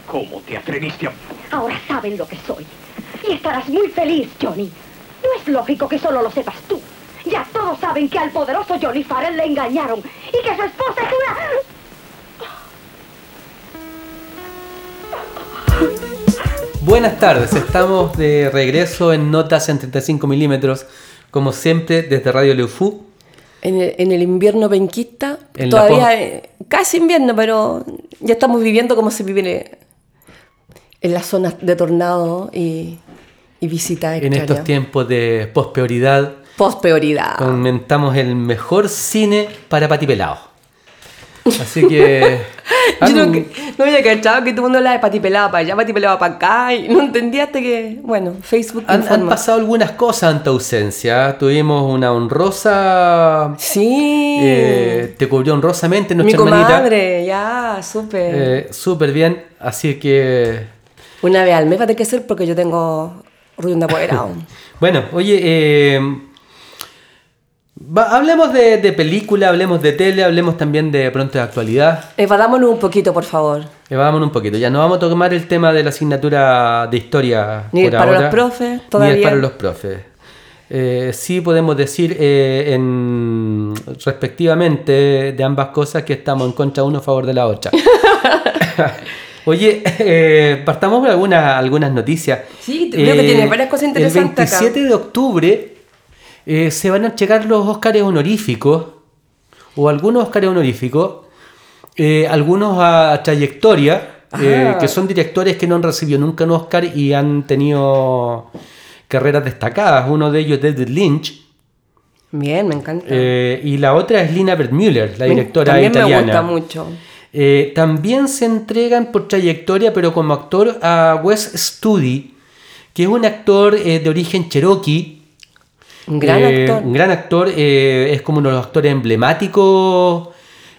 ¿Cómo te atreviste a...? Ahora saben lo que soy. Y estarás muy feliz, Johnny. No es lógico que solo lo sepas tú. Ya todos saben que al poderoso Johnny Farrell le engañaron y que su esposa es una... Buenas tardes, estamos de regreso en Notas en 35 milímetros, como siempre desde Radio Leufú. En el invierno penquista, todavía casi invierno, pero ya estamos viviendo como se vive en las zonas de tornado y visitas en extrañas. Estos tiempos de pospeoridad. Comentamos el mejor cine para patipelados. Así que... Yo no había cachado que todo el mundo hablaba de patipelado para allá, patipelado para acá, y no entendía hasta que, bueno, Facebook han pasado algunas cosas en tu ausencia. Tuvimos una honrosa... Sí. Te cubrió honrosamente nuestra Mi hermanita. comadre, ya, súper. Súper bien, así que... Una vez al mes va a tener que ser porque yo tengo ruido de apoderado. Bueno, oye... hablemos de película, hablemos de tele, hablemos también de pronto de actualidad. Evadámonos un poquito, por favor. Evadámonos un poquito. Ya no vamos a tomar el tema de la asignatura de historia ni por para ahora. Los profes, todavía. Ni para los profes. Sí podemos decir respectivamente de ambas cosas que estamos en contra uno a favor de la otra. Oye, partamos por algunas noticias. Sí, creo que tiene varias cosas interesantes acá. El 27 de octubre... se van a checar los Óscares honoríficos, o algunos Óscares honoríficos, algunos a trayectoria, que son directores que no han recibido nunca un Óscar y han tenido carreras destacadas. Uno de ellos es David Lynch. Bien, me encanta. Y la otra es Lina Wertmüller, la directora también italiana. También me gusta mucho. También se entregan por trayectoria, pero como actor, a Wes Studi, que es un actor de origen cherokee. Un gran actor. Un gran actor, es como uno de los actores emblemáticos,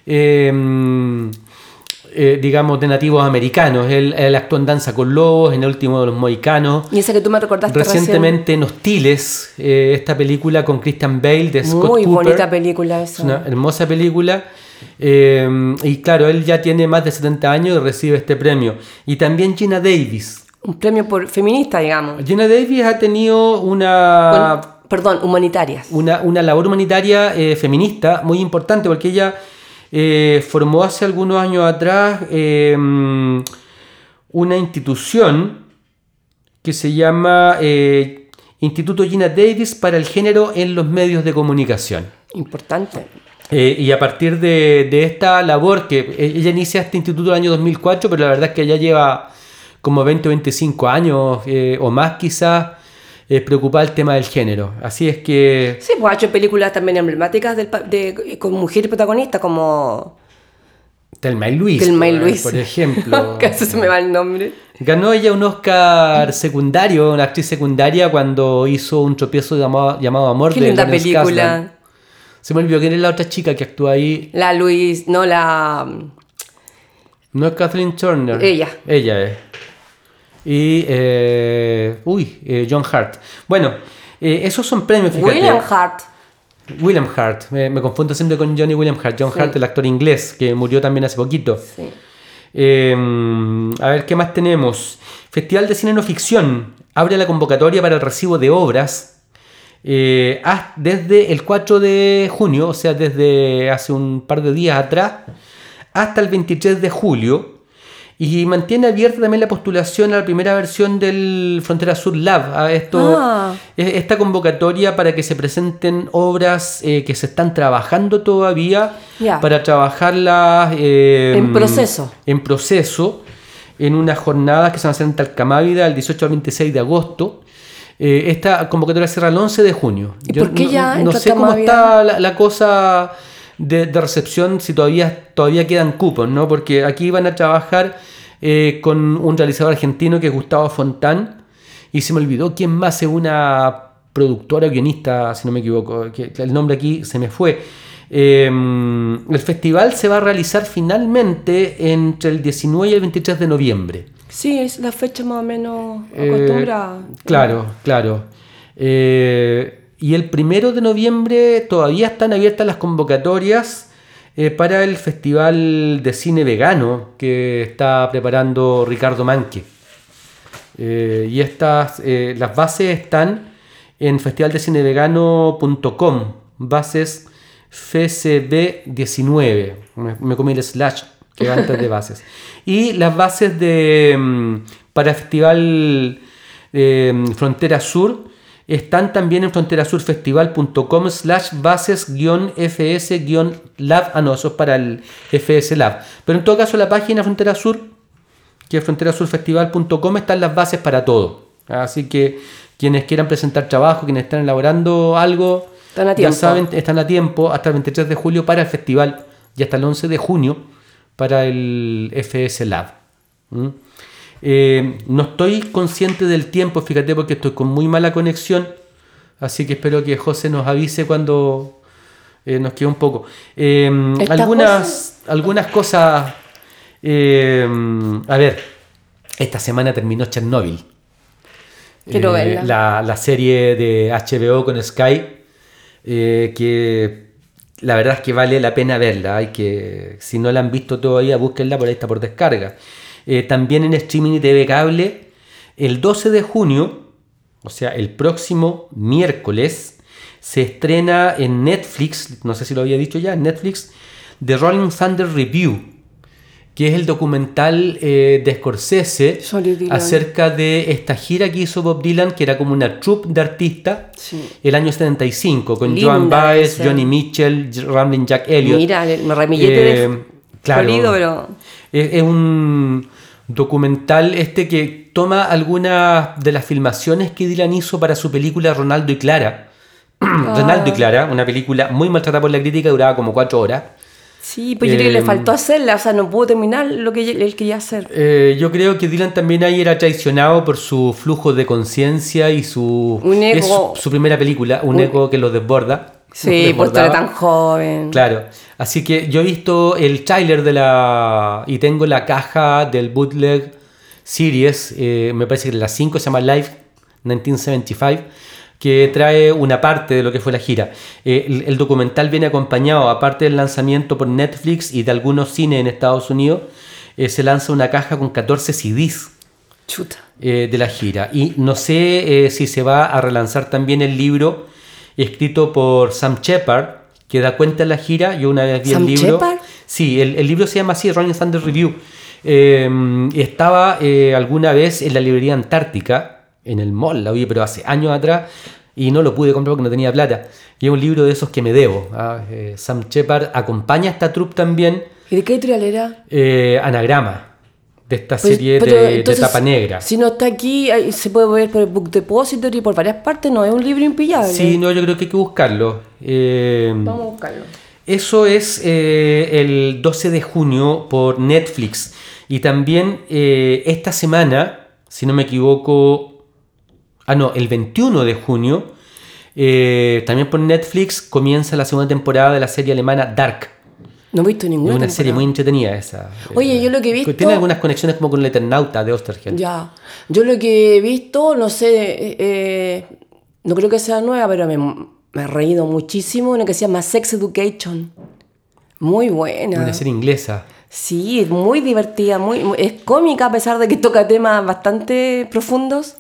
digamos, de nativos americanos. Él actuó en Danza con Lobos, en El último de los Mohicanos. Y ese que tú me recordaste recientemente en Hostiles, esta película con Christian Bale de Scott Cooper. Muy bonita película esa. Es una hermosa película. Y claro, él ya tiene más de 70 años y recibe este premio. Y también Geena Davis. Un premio por feminista, digamos. Geena Davis ha tenido humanitarias. Una labor humanitaria feminista muy importante, porque ella formó hace algunos años atrás una institución que se llama Instituto Geena Davis para el Género en los Medios de Comunicación. Importante. Y a partir de esta labor, que ella inicia este instituto en el año 2004, pero la verdad es que ella lleva como 20 o 25 años o más quizás, preocupada el tema del género. Así es que... Sí, pues ha hecho películas también emblemáticas con mujeres protagonistas como... Thelma y Louise, por ejemplo. Casi se me va el nombre. Ganó ella un Oscar secundario, una actriz secundaria, cuando hizo Un tropiezo llamado Amor. Qué linda película. Se me olvidó quién es la otra chica que actúa ahí. No es Kathleen Turner. Ella es. Y John Hart. Bueno, esos son premios, fíjate. William Hart. Me confundo siempre con Johnny William Hart. John Hart, el actor inglés que murió también hace poquito. Sí. A ver, ¿qué más tenemos? Festival de Cine No Ficción abre la convocatoria para el recibo de obras desde el 4 de junio, o sea, desde hace un par de días atrás, hasta el 23 de julio. Y mantiene abierta también la postulación a la primera versión del Frontera Sur Lab, esta convocatoria para que se presenten obras que se están trabajando todavía, para trabajarlas en proceso, en unas jornadas que se van a hacer en Talcamávida el 18 al 26 de agosto. Esta convocatoria cierra el 11 de junio. ¿Y por qué no sé cómo está la cosa de recepción, si todavía quedan cupos, ¿no? Porque aquí van a trabajar con un realizador argentino que es Gustavo Fontán, y se me olvidó quién más, es una productora guionista, si no me equivoco, que el nombre aquí se me fue. El festival se va a realizar finalmente entre el 19 y el 23 de noviembre. Sí, es la fecha más o menos acostumbrada. Claro. Y el 1 de noviembre todavía están abiertas las convocatorias para el Festival de Cine Vegano que está preparando Ricardo Manque. Y las bases están en festivaldecinevegano.com, bases FCB19, me comí el slash que va antes de bases. Y las bases para el Festival Frontera Sur están también en fronterasurfestival.com/bases-fs-lab. Eso es para el FS Lab. Pero en todo caso, la página Frontera Sur, que es fronterasurfestival.com, están las bases para todo. Así que quienes quieran presentar trabajo, quienes están elaborando algo, ya saben, están a tiempo hasta el 23 de julio para el festival y hasta el 11 de junio para el FS Lab. No estoy consciente del tiempo, fíjate, porque estoy con muy mala conexión, así que espero que José nos avise cuando nos quede un poco. Algunas cosas. A ver, esta semana terminó Chernobyl. Quiero verla. La serie de HBO con Sky, que la verdad es que vale la pena verla. Si no la han visto todavía, búsquenla, por ahí está por descarga. También en streaming y TV cable, el 12 de junio, o sea, el próximo miércoles, se estrena en Netflix, no sé si lo había dicho ya, en Netflix, The Rolling Thunder Review, que es el documental de Scorsese acerca de esta gira que hizo Bob Dylan, que era como una troupe de artistas, el año 75, con Joan Baez, Johnny Mitchell, Ramblin' Jack Elliott. Mira, me remillete pero es un documental que toma algunas de las filmaciones que Dylan hizo para su película Ronaldo y Clara. Ronaldo y Clara, una película muy maltratada por la crítica, duraba como 4 horas. Sí, pues yo creo que le faltó hacerla, o sea, no pudo terminar lo que él quería hacer. Yo creo que Dylan también ahí era traicionado por su flujo de conciencia y su primera película, un ego que lo desborda. Sí, por estar tan joven. Claro, así que yo he visto el tráiler y tengo la caja del bootleg series, me parece que la 5 se llama Live 1975, que trae una parte de lo que fue la gira. El documental viene acompañado, aparte del lanzamiento por Netflix y de algunos cines en Estados Unidos, se lanza una caja con 14 CDs de la gira. Y no sé si se va a relanzar también el libro escrito por Sam Shepard, que da cuenta de la gira. Yo una vez vi el libro. ¿Shepard? Sí, el libro se llama así, Rolling Thunder Review. Estaba alguna vez en la librería Antártica, en el mall, la vi, pero hace años atrás, y no lo pude comprar porque no tenía plata. Y es un libro de esos que me debo. Sam Shepard acompaña a esta troupe también. ¿Y de qué editorial era? Anagrama, de esta serie de tapa negra. Si no está aquí, se puede ver por el Book Depository, por varias partes, no es un libro impillable. Sí, no, yo creo que hay que buscarlo. Vamos a buscarlo. Eso es el 12 de junio por Netflix. Y también esta semana, si no me equivoco, el 21 de junio, también por Netflix comienza la segunda temporada de la serie alemana Dark. No he visto ninguna. Es una serie muy entretenida esa. Oye, yo lo que he visto... Tiene algunas conexiones como con el Eternauta de Osterheld. Ya. Yo lo que he visto, no sé, no creo que sea nueva, pero me he reído muchísimo. Una que se llama Sex Education. Muy buena. Una serie inglesa. Sí, es muy divertida, es cómica a pesar de que toca temas bastante profundos.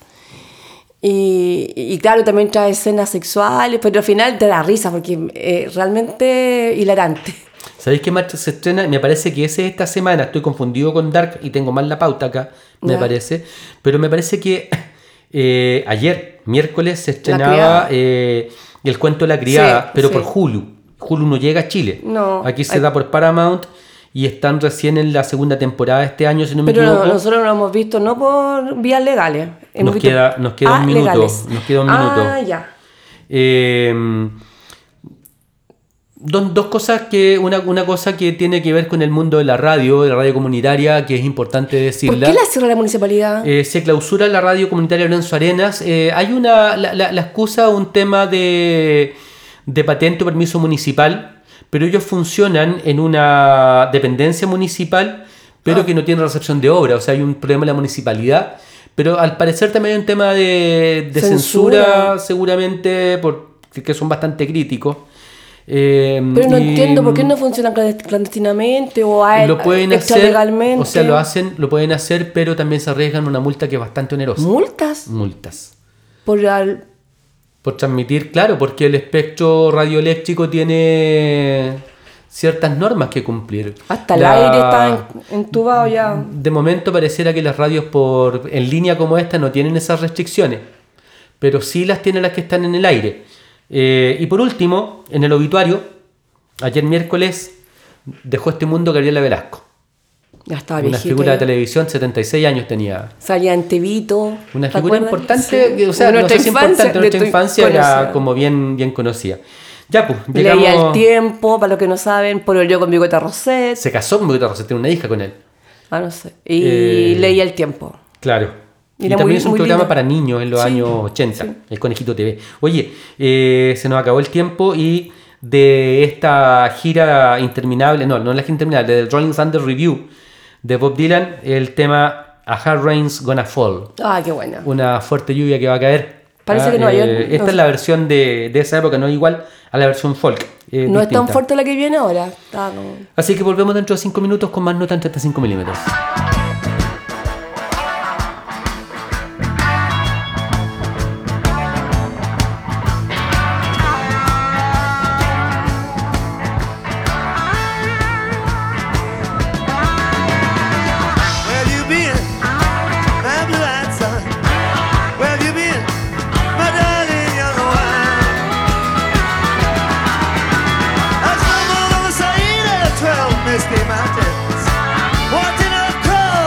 Y claro, también trae escenas sexuales, pero al final te da risa porque es realmente hilarante. ¿Sabéis qué marcha se estrena? Me parece que ese es esta semana. Estoy confundido con Dark y tengo mal la pauta acá, me parece. Pero me parece que ayer, miércoles, se estrenaba El cuento de la criada, pero por Hulu. Hulu no llega a Chile. No, aquí se da por Paramount y están recién en la segunda temporada de este año, si no me equivoco. Pero nosotros lo hemos visto no por vías legales. Nos queda un minuto. Legales. Nos queda un minuto. Ya. Dos cosas una cosa que tiene que ver con el mundo de la radio comunitaria, que es importante decirla. ¿Por qué la cierra la municipalidad? Se clausura la radio comunitaria Lorenzo Arenas. Hay la excusa, un tema de patente o permiso municipal, pero ellos funcionan en una dependencia municipal, pero que no tiene recepción de obra. O sea, hay un problema en la municipalidad, pero al parecer también hay un tema de censura seguramente, porque son bastante críticos. Pero no entiendo por qué no funcionan clandestinamente o hay lo pueden hacer, extralegalmente. o sea, lo pueden hacer, pero también se arriesgan una multa que es bastante onerosa. ¿Multas? Por transmitir, claro, porque el espectro radioeléctrico tiene ciertas normas que cumplir. Hasta el aire está entubado ya. De momento pareciera que las radios en línea como esta no tienen esas restricciones, pero sí las tienen las que están en el aire. Y por último, en el obituario, ayer miércoles dejó este mundo Gabriela Velasco. Ya estaba una viejita. Figura de televisión, 76 años tenía. Salía en Tevito. Una figura importante, sí. O sea, no sé si importante, en nuestra infancia era como bien conocida. Ya, pues, llegamos... Leía El Tiempo, para los que no saben, pololeó con Violeta Roset. Se casó con Violeta Roset, tiene una hija con él. No sé. Y leía El Tiempo. Claro. Y Era también es un programa lindo para niños en los años 80, el Conejito TV. Oye, se nos acabó el tiempo y de esta gira interminable, no es la gira interminable, del Rolling Thunder Review de Bob Dylan, el tema A Hard Rain's Gonna Fall. Qué buena. Una fuerte lluvia que va a caer. Parece que no hay. Esta es la versión de esa época, no es igual a la versión folk. No es tan fuerte la que viene ahora. Así que volvemos dentro de 5 minutos con más nota en 35 milímetros. Misty mountains, watching us crawl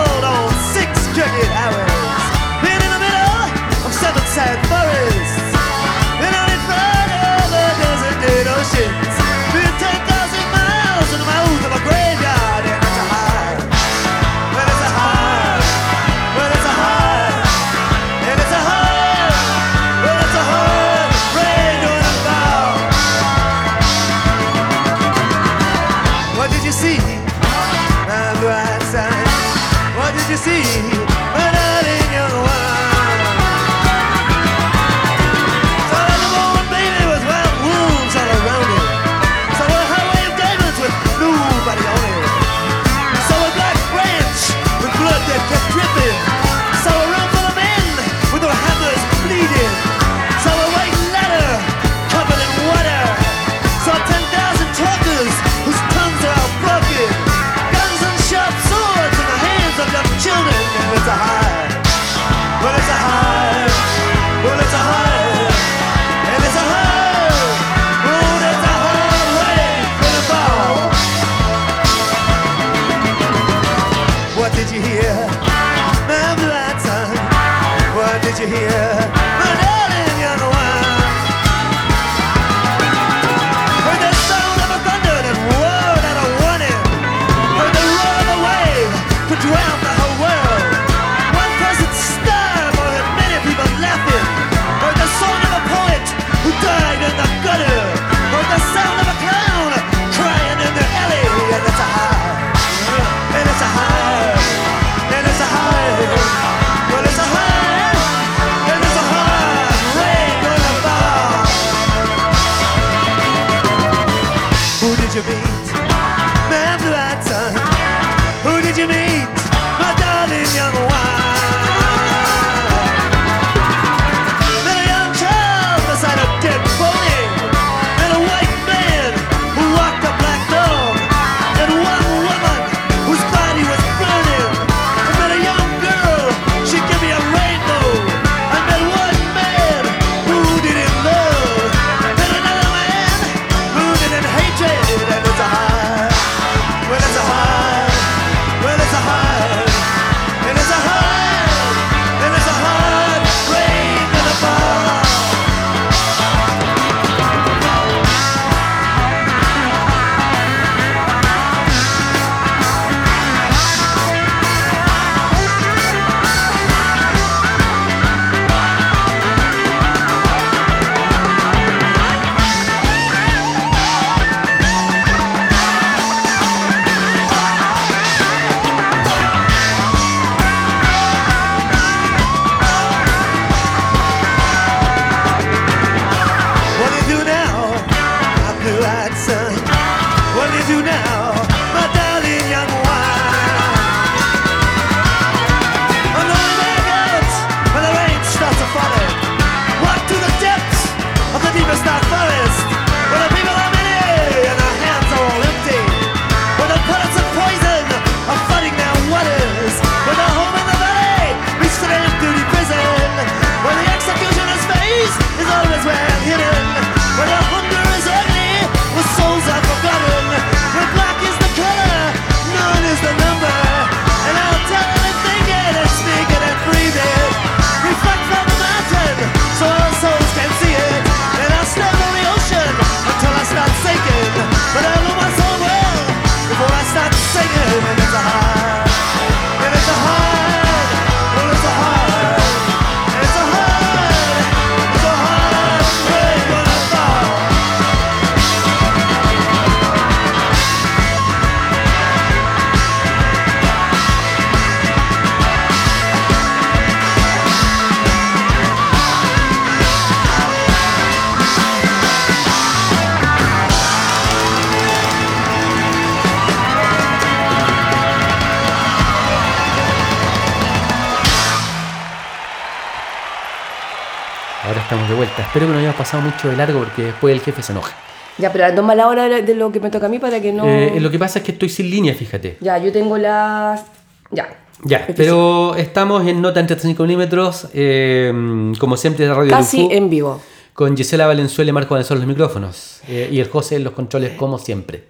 estamos de vuelta. Espero que no hayamos pasado mucho de largo porque después el jefe se enoja. Ya, pero toma la hora de lo que me toca a mí para que no... Lo que pasa es que estoy sin línea, fíjate. Ya, yo tengo las... Ya, pero estamos en Nota en 35 milímetros, como siempre de Radio Casi Lufú, en vivo. con Gisela Valenzuela y Marco Valenzuela en los micrófonos, y el José en los controles, como siempre.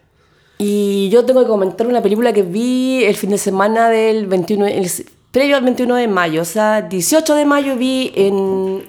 Y yo tengo que comentar una película que vi el fin de semana del 21, previo al 21 de mayo, o sea, 18 de mayo vi en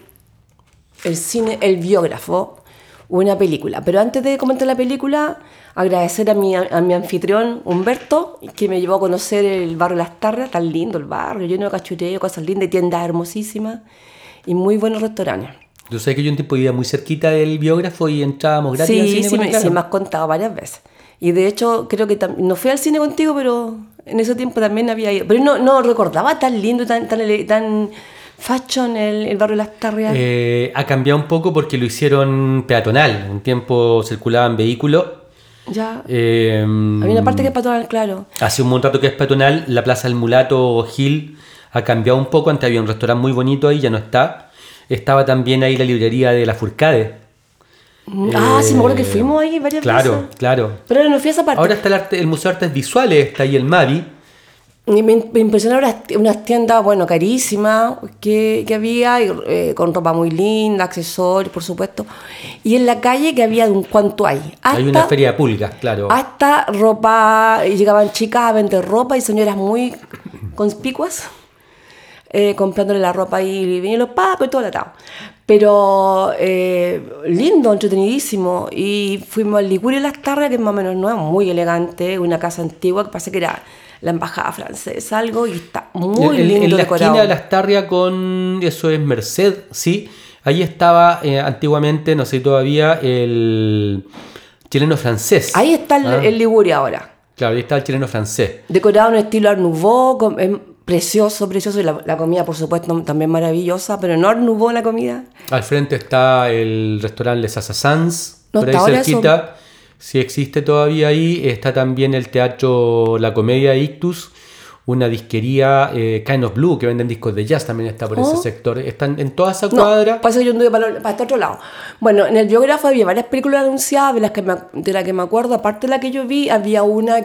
el cine El Biógrafo una película. Pero antes de comentar la película, agradecer a mi anfitrión Humberto, que me llevó a conocer el barrio Las Tarrias, tan lindo el barrio, lleno de cachureo, cosas lindas, tiendas hermosísimas y muy buenos restaurantes. Tú sabes que yo un tiempo vivía muy cerquita del Biógrafo y entrábamos gratis al cine. Sí, me has contado varias veces. Y de hecho, creo que no fui al cine contigo, pero en ese tiempo también había ido. Pero no recordaba tan lindo, tan fashion el barrio Las Tarrias. Ha cambiado un poco porque lo hicieron peatonal. Un tiempo circulaban vehículos. Ya. Había una parte que es peatonal, claro. Hace un montón que es peatonal. La Plaza del Mulato Gil ha cambiado un poco. Antes había un restaurante muy bonito ahí, ya no está. Estaba también ahí la librería de la Furcade. Sí, me acuerdo que fuimos ahí varias veces. Claro. Pero no fui a esa parte. Ahora está el Museo de Artes Visuales, está ahí el Mavi. Y me impresionaron unas tiendas, carísimas que había, con ropa muy linda, accesorios, por supuesto. Y en la calle que había de un cuanto hay. Hay una feria de pulgas, claro. Hasta ropa, y llegaban chicas a vender ropa y señoras muy conspicuas, comprándole la ropa y venían los pacos y todo el atado. Pero lindo, entretenidísimo. Y fuimos al Liguria Las Tarrias, que más o menos no es muy elegante, una casa antigua que parece que era la embajada francesa, algo, y está muy lindo decorado. En la esquina de Las Tarrias con, eso es Merced, sí. Ahí estaba antiguamente, no sé todavía, el chileno francés. Ahí está el Liguria ahora. Claro, ahí está el chileno francés. Decorado en estilo Art Nouveau, precioso, y la comida, por supuesto, también maravillosa, pero no Art Nouveau la comida. Al frente está el restaurante Les Assassins, no, por ahí cerquita. Sí existe todavía ahí. Está también el teatro La Comedia Ictus, una disquería Kind of Blue, que venden discos de jazz, también está por ese sector. Están en toda esa cuadra. Pasa que yo anduve para este otro lado. Bueno, en el Biógrafo había varias películas anunciadas, de las que me acuerdo. Aparte de la que yo vi, había una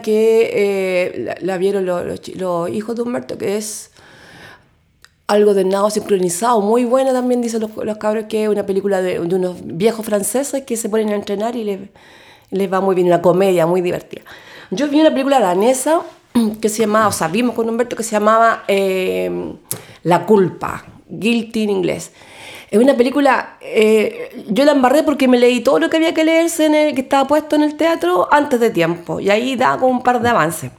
que la vieron los hijos de Humberto, que es algo de nado sincronizado, muy buena también, dicen los cabros, que es una película de unos viejos franceses que se ponen a entrenar y les va muy bien, una comedia muy divertida. Yo vi una película danesa que se llamaba, vimos con Humberto, que se llamaba La Culpa, Guilty en inglés. Es una película, yo la embarré porque me leí todo lo que había que leerse que estaba puesto en el teatro antes de tiempo, y ahí daba como un par de avances.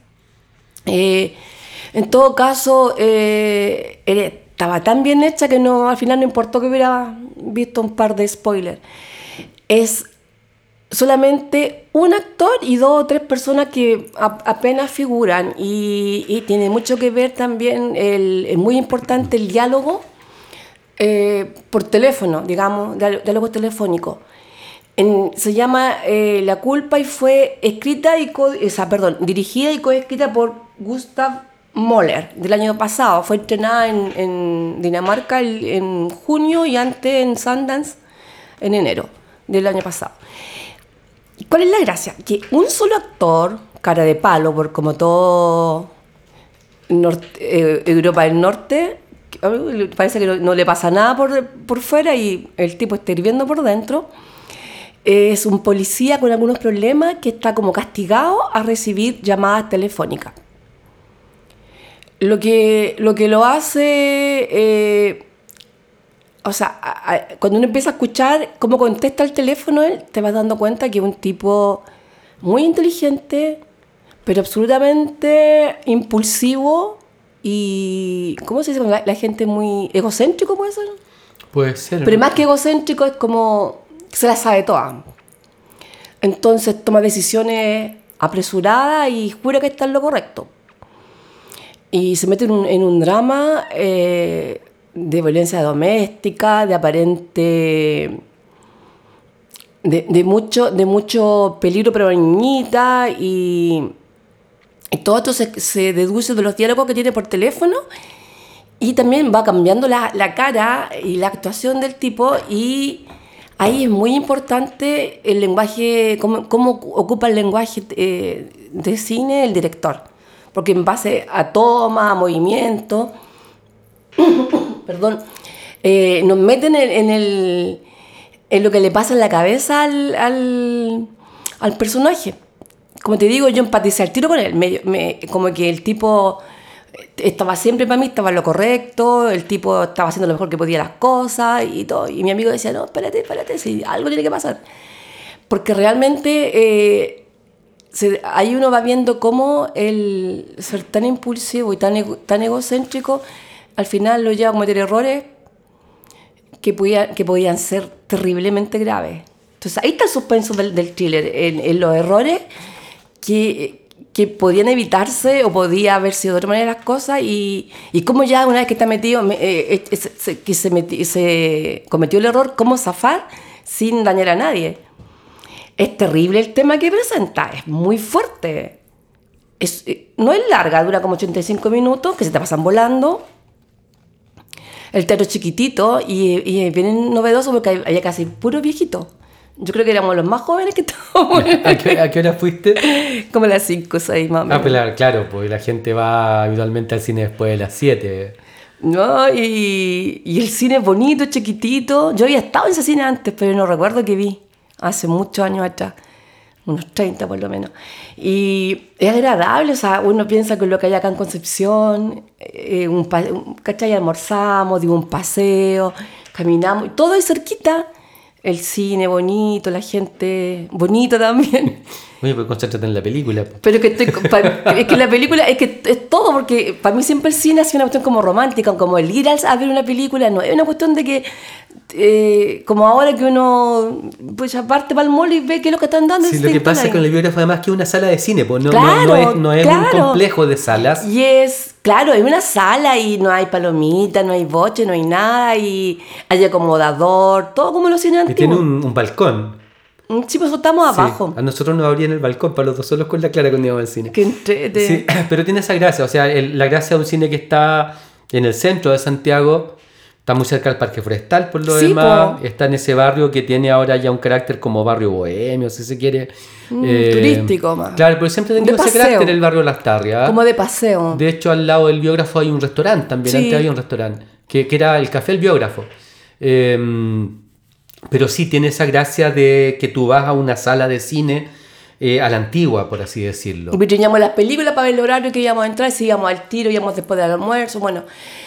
En todo caso, estaba tan bien hecha que al final no importó que hubiera visto un par de spoilers. Es solamente un actor y 2 o 3 personas que apenas figuran, y tiene mucho que ver también, es muy importante el diálogo por teléfono, digamos, diálogo telefónico. Se llama La Culpa y fue dirigida y coescrita por Gustav Möller del año pasado. Fue estrenada en Dinamarca en junio y antes en Sundance en enero del año pasado. ¿Cuál es la gracia? Que un solo actor, cara de palo, como todo Europa del Norte, parece que no le pasa nada por fuera y el tipo está hirviendo por dentro, es un policía con algunos problemas que está como castigado a recibir llamadas telefónicas. Lo que lo hace... cuando uno empieza a escuchar cómo contesta el teléfono, te vas dando cuenta que es un tipo muy inteligente, pero absolutamente impulsivo y... ¿Cómo se dice? La gente muy egocéntrico, ¿puede ser? Puede ser. Pero más que egocéntrico, es como que se la sabe toda. Entonces toma decisiones apresuradas y jura que está en lo correcto. Y se mete en un drama... de violencia doméstica, de aparente... de mucho peligro para la niñita, y todo esto se deduce de los diálogos que tiene por teléfono, Y también va cambiando la cara y la actuación del tipo, y ahí es muy importante el lenguaje, cómo ocupa el lenguaje de cine el director. Porque en base a toma, a movimiento, perdón, nos meten en lo que le pasa en la cabeza al personaje. Como te digo, yo empaticé al tiro con él. Como que el tipo estaba siempre para mí, estaba en lo correcto, el tipo estaba haciendo lo mejor que podía las cosas y todo. Y mi amigo decía, no, espérate, si algo tiene que pasar. Porque realmente ahí uno va viendo cómo el ser tan impulsivo y tan egocéntrico al final lo lleva a cometer errores que podían ser terriblemente graves. Entonces ahí está el suspenso del thriller, en los errores que podían evitarse o podía haber sido de otra manera las cosas, y cómo ya una vez que está metido, se cometió el error, cómo zafar sin dañar a nadie. Es terrible el tema que presenta, es muy fuerte. No es larga, dura como 85 minutos, que se te pasan volando. El teatro es chiquitito y es bien novedoso porque había casi puros viejitos. Yo creo que éramos los más jóvenes que estábamos. ¿A qué hora fuiste? Como a las 5 o 6 más o menos. Claro, porque la gente va habitualmente al cine después de las 7. No, y el cine es bonito, chiquitito. Yo había estado en ese cine antes, pero no recuerdo que vi. Hace muchos años atrás. Unos 30 por lo menos. Y es agradable, o sea, uno piensa que lo que hay acá en Concepción, ¿cachai? Almorzamos, dimos un paseo, caminamos, y todo ahí cerquita. El cine bonito, la gente bonita también. Oye, pues concéntrate en la película. Pero es que la película, es que es todo, porque para mí siempre el cine ha sido una cuestión como romántica, como el ir a ver una película, no es una cuestión de que, como ahora que uno pues aparte para el mall y ve qué es lo que están dando. Sí, lo que pasa con el biógrafo además que es una sala de cine, pues no es claro. un complejo de salas. Y claro, es una sala y no hay palomitas, no hay boche, no hay nada, y hay acomodador, todo como los cines antiguos. Y tiene un balcón. Sí, pues estamos abajo. A nosotros nos abrían el balcón para los dos solos con la Clara cuando íbamos al cine. Qué entrete. Sí, pero tiene esa gracia, o sea, la gracia de un cine que está en el centro de Santiago, está muy cerca del Parque Forestal por lo demás, está en ese barrio que tiene ahora ya un carácter como barrio bohemio, si se quiere. Turístico más. Claro, pero siempre ha tenido ese carácter el barrio Las Tarrias. Como de paseo. De hecho, al lado del biógrafo hay un restaurante también, antes había un restaurante, que era el Café El Biógrafo. Pero sí tiene esa gracia de que tú vas a una sala de cine a la antigua, por así decirlo. Y teníamos las películas para ver el horario que íbamos a entrar, si íbamos al tiro, íbamos después del almuerzo, bueno.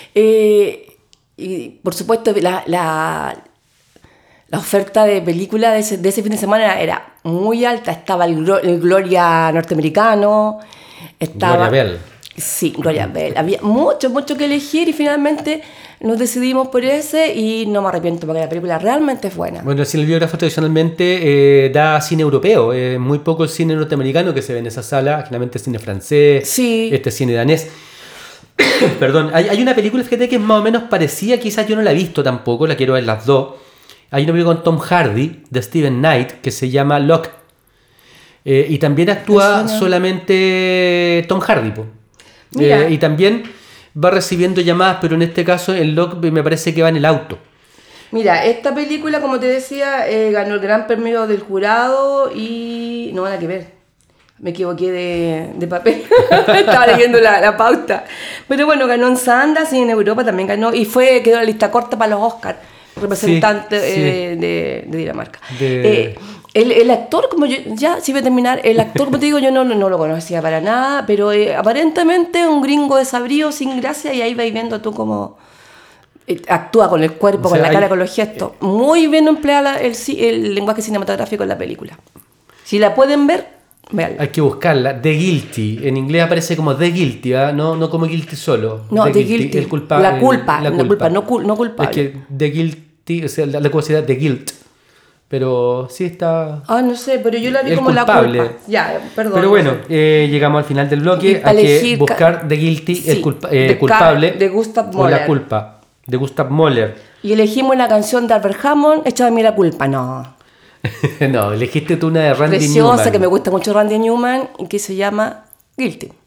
Y por supuesto la oferta de películas de ese fin de semana era muy alta. Estaba el Gloria norteamericano, estaba... Gloria Bell. Sí, Gloria Bell. Había mucho que elegir y finalmente nos decidimos por ese y no me arrepiento porque la película realmente es buena. Bueno, si el biógrafo tradicionalmente da cine europeo, muy poco el cine norteamericano que se ve en esa sala, generalmente cine francés, cine danés. Perdón, hay una película, fíjate, que es más o menos parecida, quizás yo no la he visto tampoco, la quiero ver las dos. Hay una película con Tom Hardy de Steven Knight que se llama Locke, y también actúa solamente Tom Hardy, y también va recibiendo llamadas, pero en este caso el Locke me parece que va en el auto. Mira, esta película, como te decía, ganó el gran premio del jurado y no nada que ver. Me equivoqué de papel. Estaba leyendo la pauta. Pero bueno, ganó en Sundance y en Europa también ganó. Y quedó en la lista corta para los Oscars. Representante de Dinamarca. El actor, como yo, ya, si voy a terminar, el actor, como te digo, yo no lo conocía para nada, pero aparentemente un gringo desabrido, sin gracia, y ahí vais viendo tú cómo actúa con el cuerpo, con la cara, con los gestos. Muy bien empleada el lenguaje cinematográfico en la película. Si la pueden ver, véanla. Hay que buscarla. The Guilty. En inglés aparece como The Guilty, ¿eh? No como Guilty solo. No, The Guilty. El culpable. La culpa, no culpable. Es que The Guilty, o sea, la considera The Guilt. Pero sí está... no sé, pero yo la vi como culpable. La culpa. Ya, perdón. Pero bueno, llegamos al final del bloque. Hay que buscar The Guilty, el culpable. De Gustav o Mahler. La culpa, de Gustav Mahler. Y elegimos la canción de Albert Hammond, Échame a mí la culpa. No, elegiste tú una de Randy preciosa, Newman. que me gusta mucho Randy Newman, y que se llama Guilty.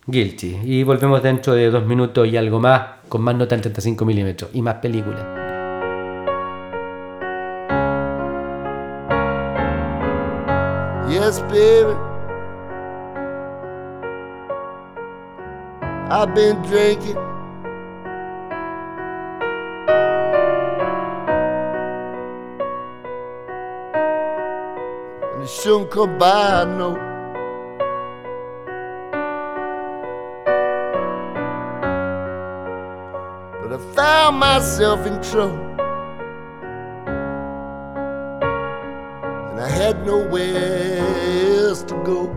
Guilty. Y volvemos dentro de 2 minutos y algo más, con más nota en 35 milímetros y más películas. Yes, baby, I've been drinking. And it shouldn't come by, no. But I found myself in trouble. And I had nowhere else to go.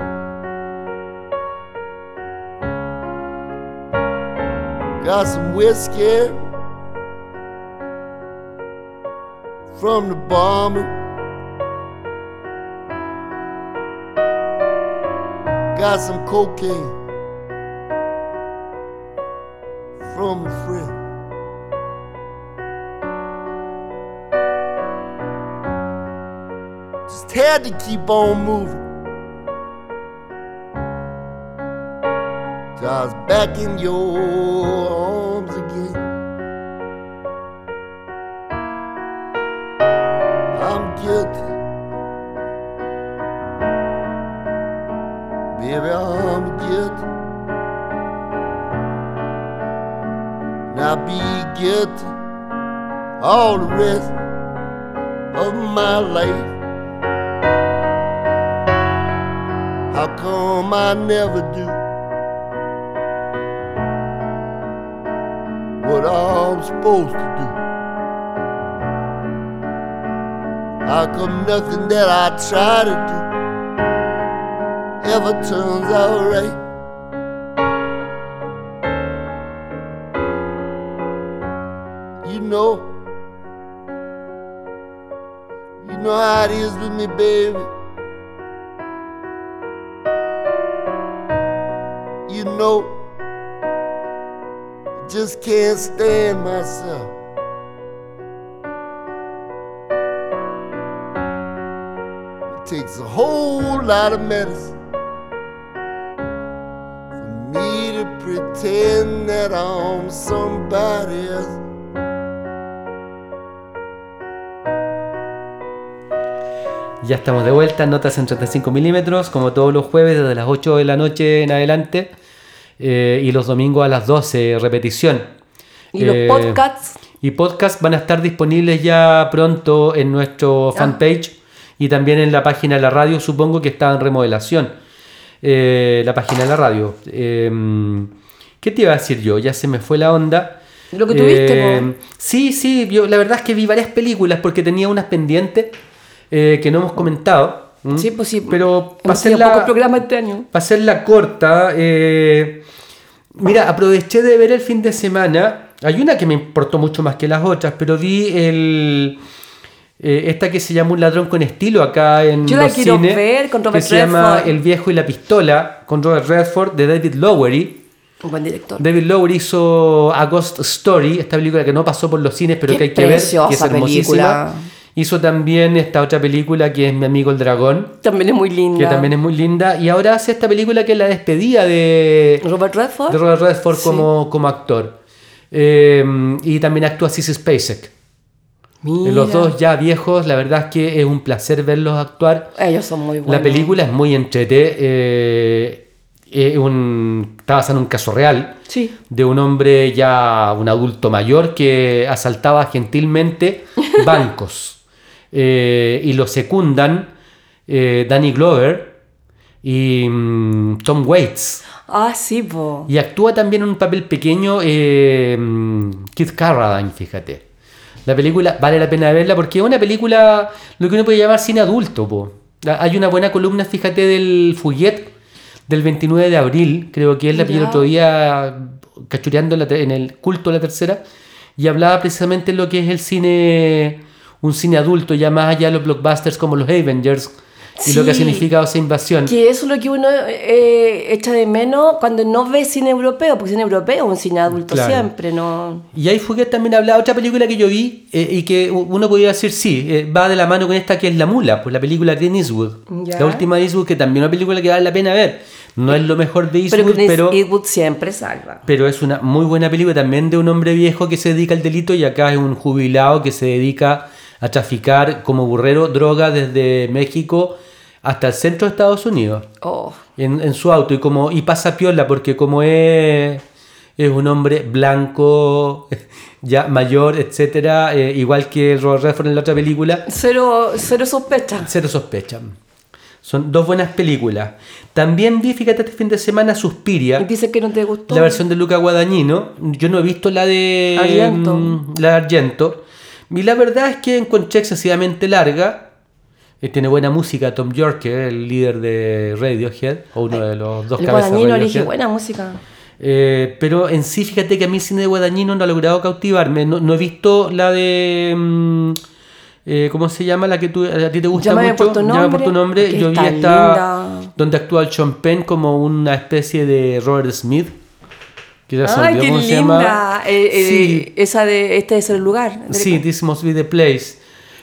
Got some whiskey from the barman. Got some cocaine from a friend. Just had to keep on moving. Till I was back in your arms again. I'm guilty. Baby, I'm guilty. And I'll be guilty all the rest of my life. How come I never do what I'm supposed to do? How come nothing that I try to do ever turns out right? You know how it is with me, baby. You know, I just can't stand myself. It takes a whole lot of medicine for me to pretend that I'm somebody else. Ya estamos de vuelta, notas en 35 milímetros, como todos los jueves desde las 8 de la noche en adelante, y los domingos a las 12, repetición. Y los podcasts. Y podcasts van a estar disponibles ya pronto en nuestro fanpage y también en la página de la radio, supongo que está en remodelación, la página de la radio. ¿Qué te iba a decir yo? Ya se me fue la onda. Lo que tuviste, Sí, yo la verdad es que vi varias películas porque tenía unas pendientes que no hemos comentado. Sí, pues sí. Pero para hacerla corta, mira, aproveché de ver el fin de semana. Hay una que me importó mucho más que las otras, pero vi esta que se llama Un ladrón con estilo acá en Yo los la quiero cines, ver con Robert que se Redford. llama El viejo y la pistola, con Robert Redford, de David Lowery. Un buen director. David Lowery hizo A Ghost Story, esta película que no pasó por los cines, pero que hay que ver, que es hermosísima. Película. Hizo también esta otra película que es Mi amigo el dragón. También es muy linda. Que también es muy linda. Y ahora hace esta película que es la despedida de Robert Redford. De Robert Redford como actor. Y también actúa Sissy Spacek. Mira. Los dos ya viejos, la verdad es que es un placer verlos actuar. Ellos son muy buenos. La película es muy entrete. Está basada en un caso real, sí, de un hombre ya, un adulto mayor, que asaltaba gentilmente bancos. Y lo secundan Danny Glover y Tom Waits. Ah, sí, po. Y actúa también en un papel pequeño Keith Carradine, fíjate. La película vale la pena verla porque es una película, lo que uno puede llamar cine adulto, po. Hay una buena columna, fíjate, del Fouillet del 29 de abril, creo que él la pilló el otro día cachureando en el culto de la tercera, y hablaba precisamente de lo que es el cine, un cine adulto, ya más allá de los blockbusters como los Avengers, y lo que ha significado esa invasión. Que eso es lo que uno echa de menos cuando no ve cine europeo, porque cine europeo es un cine adulto siempre, ¿no? Y ahí Fouquet también hablaba de otra película que yo vi y que uno podría decir, sí, va de la mano con esta que es La Mula, pues la película de Clint Eastwood. La última de Eastwood, que también es una película que vale la pena ver. No es lo mejor de Eastwood, pero Eastwood siempre salva. Pero es una muy buena película también de un hombre viejo que se dedica al delito, y acá es un jubilado que se dedica a traficar como burrero droga desde México hasta el centro de Estados Unidos en su auto, y pasa piola porque como es un hombre blanco, ya mayor, etcétera, igual que Robert Redford en la otra película. Cero sospecha. Cero sospecha. Son dos buenas películas. También vi, fíjate, este fin de semana Suspiria. ¿Y dices que no te gustó? La versión de Luca Guadagnino. Yo no he visto la de Argento. Y la verdad es que encontré excesivamente larga. Tiene buena música Tom York, que es el líder de Radiohead, o uno de los dos cabezas de Guadagnino Radiohead. elige buena música. Pero en sí, fíjate que a mí el cine de Guadagnino no ha logrado cautivarme. No he visto la de... ¿cómo se llama? La que a ti te gusta Llámame mucho. Llámame por tu nombre. Yo vi esta donde actúa el Sean Penn como una especie de Robert Smith. Que ya se olvidó cómo se llama. Sí. Esa de Este es el lugar. Sí, This Must Be the Place.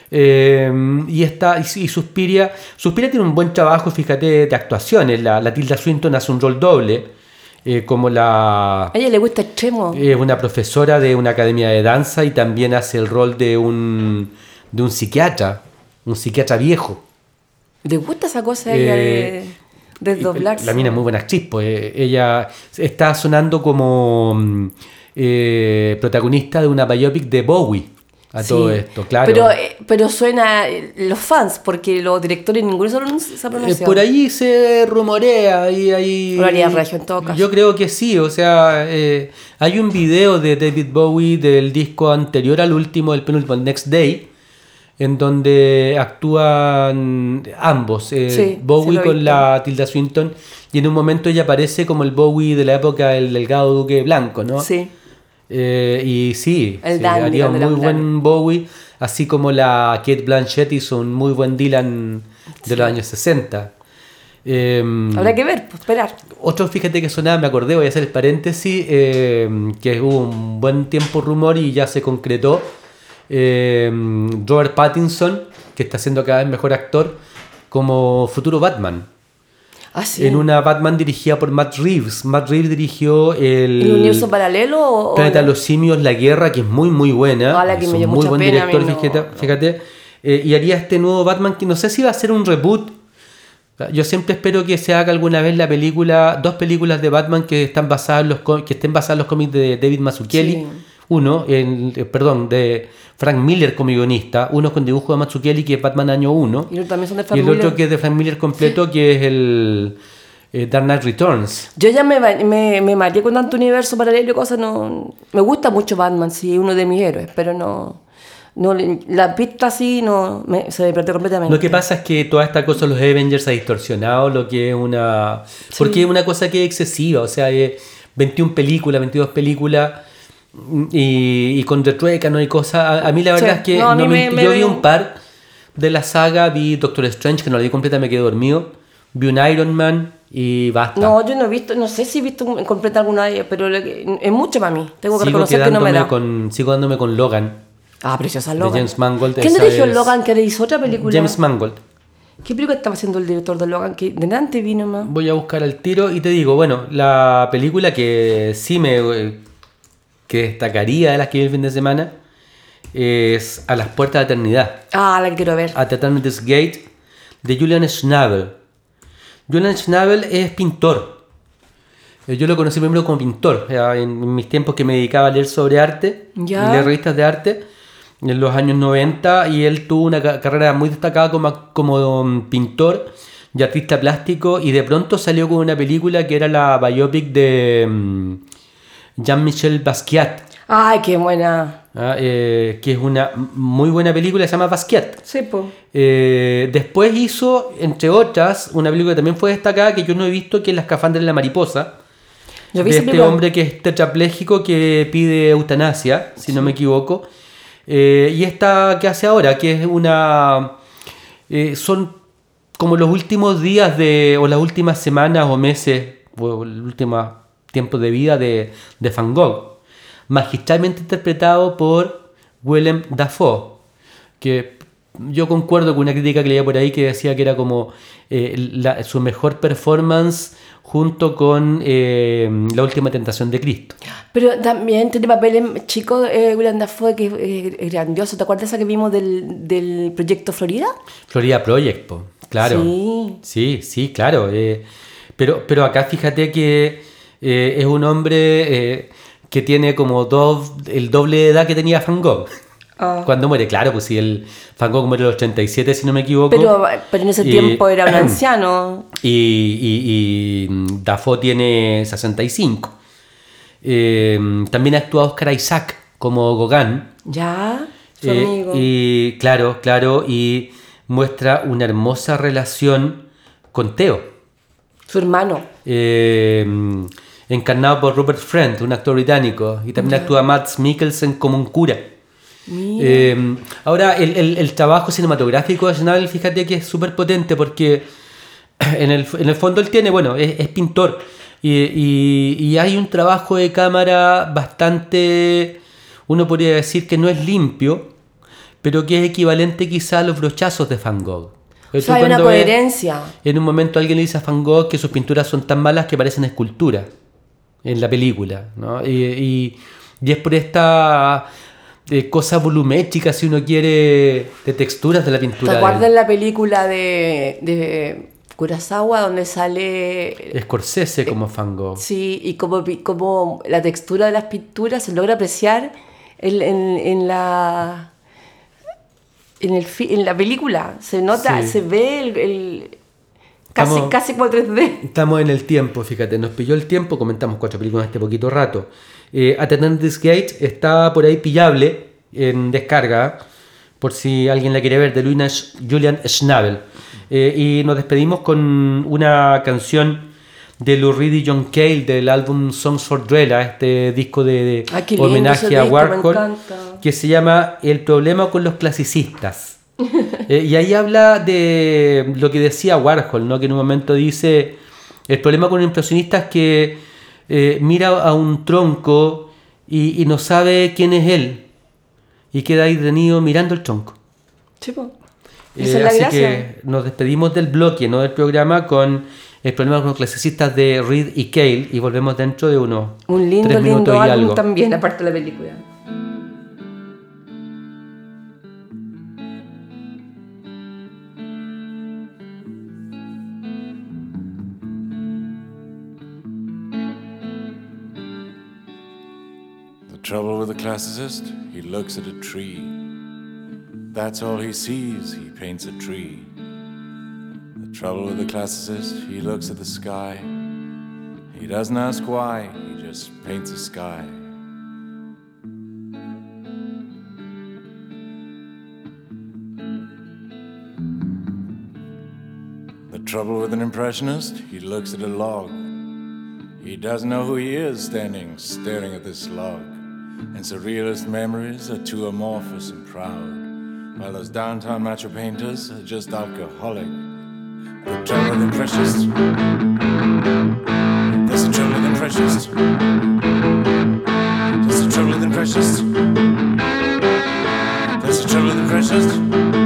Y Suspiria tiene un buen trabajo, fíjate, de actuaciones. La Tilda Swinton hace un rol doble. Como a ella le gusta extremo. Es una profesora de una academia de danza y también hace el rol de un psiquiatra viejo. ¿Le gusta esa cosa de doblarse? La mina es muy buena actriz, pues ella está sonando como protagonista de una biopic de Bowie todo esto, claro. Pero suena los fans, porque los directores ninguno se ha pronunciado. Por ahí se rumorea y ahí... Gloria Regio en todo caso. Yo creo que sí, o sea, hay un video de David Bowie del disco anterior al último, el penúltimo, el Next Day, en donde actúan ambos, Bowie con la Tilda Swinton, y en un momento ella aparece como el Bowie de la época del delgado duque blanco, ¿no? Sí. Y sí, dandy, haría un muy buen Bowie, así como la Kate Blanchett hizo un muy buen Dylan de los años 60. Habrá que ver, pues esperar. Otro, fíjate que sonaba, me acordé, voy a hacer el paréntesis, que hubo un buen tiempo rumor y ya se concretó. Robert Pattinson, que está siendo cada vez mejor actor, como futuro Batman. ¿Sí? En una Batman dirigida por Matt Reeves. Matt Reeves dirigió ¿El universo paralelo? Planeta de los Simios, La Guerra, que es muy muy buena. Que es me dio un muy mucha buen pena, director, fíjate. Y haría este nuevo Batman que no sé si va a ser un reboot. Yo siempre espero que se haga alguna vez dos películas de Batman que estén basadas en los cómics de David Mazzucchelli. Sí. Uno, de Frank Miller como guionista, uno con dibujo de Mazzucchelli, que es Batman año 1, y también son de Frank Miller. Otro que es de Frank Miller completo, que es el Dark Knight Returns. Yo ya me mareé con tanto universo paralelo y cosas. No, me gusta mucho Batman, sí, uno de mis héroes, pero no la pista así se me perdió completamente. Lo que pasa es que toda esta cosa de los Avengers ha distorsionado lo que es una... Porque es una cosa que es excesiva, o sea, 21 películas, 22 películas... Y con retruécano y cosas. A mí la verdad es que yo vi un par de la saga. Vi Doctor Strange, que no la vi completa, me quedé dormido. Vi un Iron Man y basta. No, yo no he visto, no sé si he visto completa alguna de ellas, pero es mucho para mí. Tengo que reconocer que no me da. Sigo dándome con Logan. Preciosa Logan. De James Mangold. ¿Quién dirigió Logan? ¿Que hizo otra película? James Mangold. ¿Qué película estaba haciendo el director de Logan? Que delante vino más. Voy a buscar al tiro y te digo, bueno, la película que sí que destacaría de las que vi el fin de semana es A las puertas de la eternidad. La que quiero ver. At Eternity's Gate, de Julian Schnabel. Julian Schnabel es pintor. Yo lo conocí primero como pintor, en mis tiempos que me dedicaba a leer sobre arte, y leer revistas de arte, en los años 90, y él tuvo una carrera muy destacada como pintor y artista plástico, y de pronto salió con una película que era la biopic de... Jean-Michel Basquiat. ¡Ay, qué buena! Que es una muy buena película, se llama Basquiat. Sí, pues. Después hizo, entre otras, una película que también fue destacada, que yo no he visto, que es La escafandra de la mariposa. Yo vi de este hombre que es tetrapléjico que pide eutanasia, si no me equivoco. Y esta que hace ahora, que es una... son como los últimos días o las últimas semanas o meses o el último tiempo de vida de Van Gogh, magistralmente interpretado por Willem Dafoe, que yo concuerdo con una crítica que leía por ahí que decía que era como su mejor performance junto con La última tentación de Cristo. Pero también tiene papeles chicos, Willem Dafoe, que es grandioso. ¿Te acuerdas esa que vimos del proyecto Florida? Florida Project, po, claro. Sí, claro. Pero acá fíjate que es un hombre que tiene como el doble de edad que tenía Van Gogh. Cuando muere, claro, pues si el Van Gogh muere a los 37, si no me equivoco. Pero en ese tiempo era un anciano. Y Dafoe tiene 65. También actúa Oscar Isaac como Gauguin. Ya, su amigo. Y claro, y muestra una hermosa relación con Theo, su hermano. Encarnado por Rupert Friend, un actor británico. Y también actúa Mads Mikkelsen como un cura. Ahora, el trabajo cinematográfico de Schnabel, fíjate que es súper potente porque en el fondo él tiene, es pintor y hay un trabajo de cámara bastante, uno podría decir que no es limpio, pero que es equivalente quizá a los brochazos de Van Gogh. O sea, hay una coherencia. En un momento alguien le dice a Van Gogh que sus pinturas son tan malas que parecen esculturas en la película, ¿no? Y es por esta cosa volumétrica, si uno quiere, de texturas de la pintura. ¿Te acuerdas la película de Kurosawa donde sale Scorsese como Van Gogh? Sí, y como la textura de las pinturas se logra apreciar en la película. Se nota, se ve casi como 3D. Estamos en el tiempo, fíjate, nos pilló el tiempo, comentamos 4 películas en este poquito rato. Attendance Gate está por ahí pillable en descarga, por si alguien la quiere ver, de Julian Schnabel. Y nos despedimos con una canción de Lou Reed y John Cale del álbum Songs for Drella, este disco de homenaje a Warhol, que se llama El problema con los clasicistas. Y ahí habla de lo que decía Warhol, ¿no? Que en un momento dice: el problema con los impresionistas es que mira a un tronco y no sabe quién es él, y queda ahí detenido mirando el tronco. Sí, esa es la así gracia. que nos despedimos del bloque, no del programa, con El problema con los clasicistas de Reed y Cale, y volvemos dentro de unos un 3 minutos y álbum algo. También, aparte de la película. The trouble with the classicist, he looks at a tree. That's all he sees, he paints a tree. The trouble with the classicist, he looks at the sky. He doesn't ask why, he just paints a sky. The trouble with an impressionist, he looks at a log. He doesn't know who he is standing, staring at this log. And surrealist memories are too amorphous and proud, while those downtown macho painters are just alcoholic. The trouble with impressionists. There's the trouble with impressionists. There's the trouble with impressionists. There's the trouble with impressionists.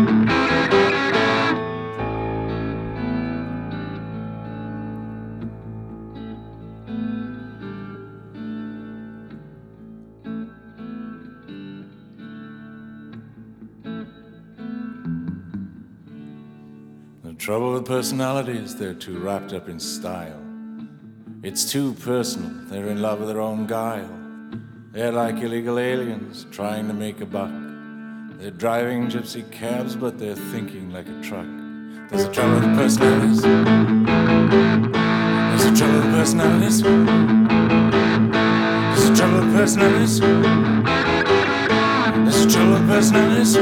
The trouble with personalities, they're too wrapped up in style. It's too personal, they're in love with their own guile. They're like illegal aliens trying to make a buck. They're driving gypsy cabs, but they're thinking like a truck. There's a trouble with personalities. There's a trouble with personalities. There's a trouble with personalities. There's a trouble with personalities.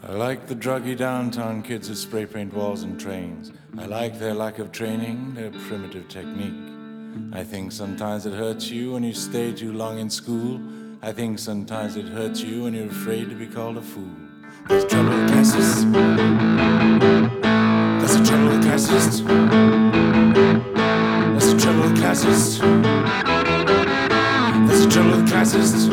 I like the druggy downtown kids who spray paint walls and trains. I like their lack of training, their primitive technique. I think sometimes it hurts you when you stay too long in school. I think sometimes it hurts you when you're afraid to be called a fool. There's trouble with classicists. There's a trouble with classicists. There's a trouble with classicists. There's a trouble with classicists.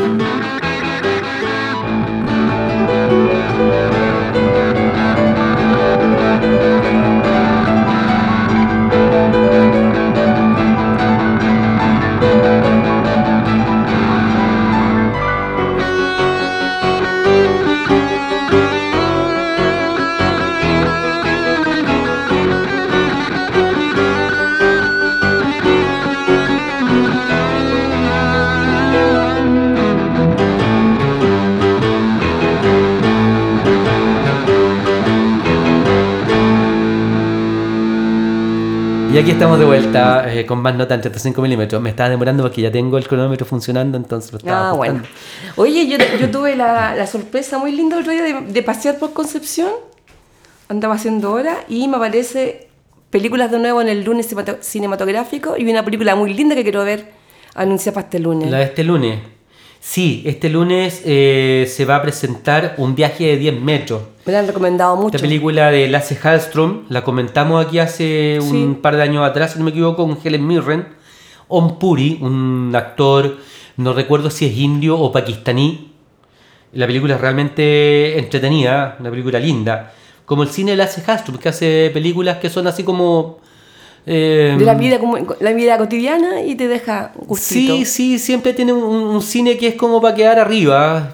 Y aquí estamos de vuelta con más nota en 35 milímetros. Me estaba demorando porque ya tengo el cronómetro funcionando, entonces lo estaba bueno. Oye, yo tuve la sorpresa muy linda el otro día de pasear por Concepción. Andaba haciendo hora y me aparece películas de nuevo en el lunes cinematográfico y una película muy linda que quiero ver anunciada para este lunes. La de este lunes. Sí, este lunes se va a presentar Un viaje de 10 metros. Me la han recomendado mucho. Esta película de Lasse Hallström, la comentamos aquí hace un par de años atrás, si no me equivoco, con Helen Mirren. Om Puri, un actor, no recuerdo si es indio o pakistaní. La película es realmente entretenida, una película linda. Como el cine de Lasse Hallström, que hace películas que son así como... de la vida cotidiana y te deja gustito. Sí, siempre tiene un cine que es como para quedar arriba,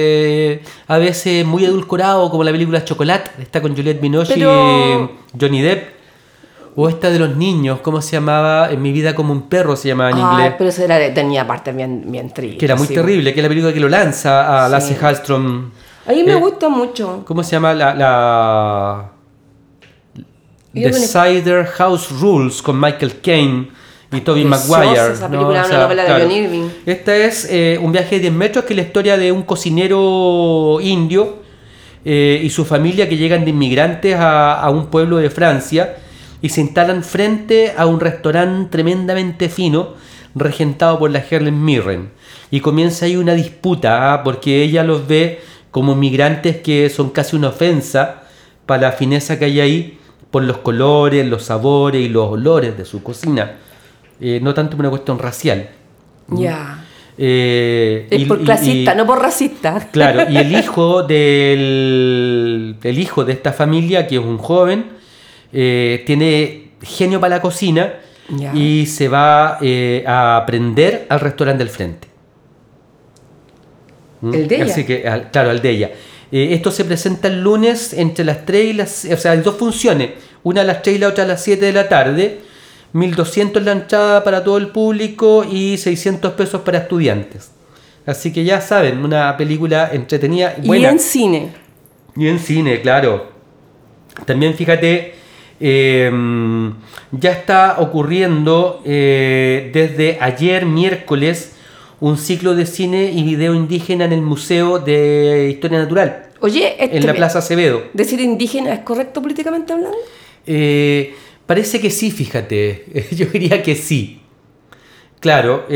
a veces muy edulcorado, como la película Chocolate, esta con Juliette Binoche y Johnny Depp, o esta de los niños, ¿cómo se llamaba? En mi vida como un perro se llamaba en inglés. Pero eso tenía partes bien tristes. Que era muy terrible, que es la película que lo lanza a Lasse Hallström. A mí me gusta mucho. ¿Cómo se llama? The Cider House Rules con Michael Caine y Tobey Maguire. Esa película, una novela de John Irving. Esta es Un viaje de 10 metros, que es la historia de un cocinero indio y su familia que llegan de inmigrantes a un pueblo de Francia y se instalan frente a un restaurante tremendamente fino regentado por la Helen Mirren. Y comienza ahí una disputa porque ella los ve como inmigrantes que son casi una ofensa para la fineza que hay ahí, por los colores, los sabores y los olores de su cocina, no tanto por una cuestión racial. Ya. Es por clasista, no por racista. Claro, y el hijo de esta familia, que es un joven, tiene genio para la cocina y se va a aprender al restaurante del frente. ¿El de ella? Así que, claro, el de ella. Esto se presenta el lunes entre las 3 y las... O sea, hay dos funciones. Una a las 3 y la otra a las 7 de la tarde. 1.200 la entrada para todo el público y 600 pesos para estudiantes. Así que ya saben, una película entretenida y buena. Y en cine. Y en cine, claro. También fíjate, ya está ocurriendo desde ayer, miércoles, un ciclo de cine y video indígena en el Museo de Historia Natural. Oye, en la Plaza Acevedo. ¿Decir indígena es correcto políticamente hablando? Parece que sí, fíjate. Yo diría que sí. Claro.